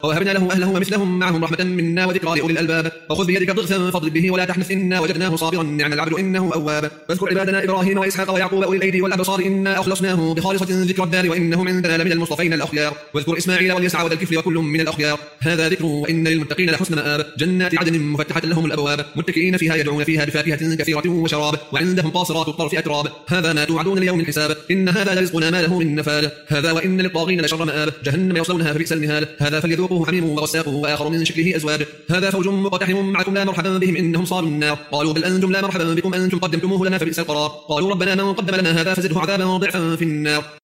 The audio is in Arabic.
ووهبنا له أهله ومثلهم معهم رحمة منا وذكرى لأولي الألباب وخذ بيدك ضغثا فاضرب به ولا تحنث إنا وجدناه صابرا نعم العبد إنه أواب واذكر عبادنا إبراهيم وإسحاق ويعقوب أولي الأيدي والأبصار إنا أخلصناه بخالصة ذكر الدار وإنهم عندنا لمن المصطفين الأخيار واذكر إسماعيل واليسع وذا الكفل وكل من الأخيار هذا ذكر وإن للمتقين لحسن مآب جنات عدن مفتحة لهم الأبواب متكئين فيها يدعون فيها بفاكهة كثيرة وشراب وعندهم قاصرات الطرف أتراب هذا ما توعدون ليوم الحساب إن هذا لرزقنا ما له من نفاد هذا وإن للطاغين لشر مآب جهنم يصلونها فبئس المهاد هذا فليذوقوه حميم وغساق وآخر من شكله أزواج هذا فوج مقتحم معكم لا مرحبا بهم إنهم صالوا النار قالوا بل أنتم لا مرحبا بكم أنتم قدمتموه لنا فبئس القرار قالوا ربنا من قدم لنا هذا فزده عذابا ضعفا في النار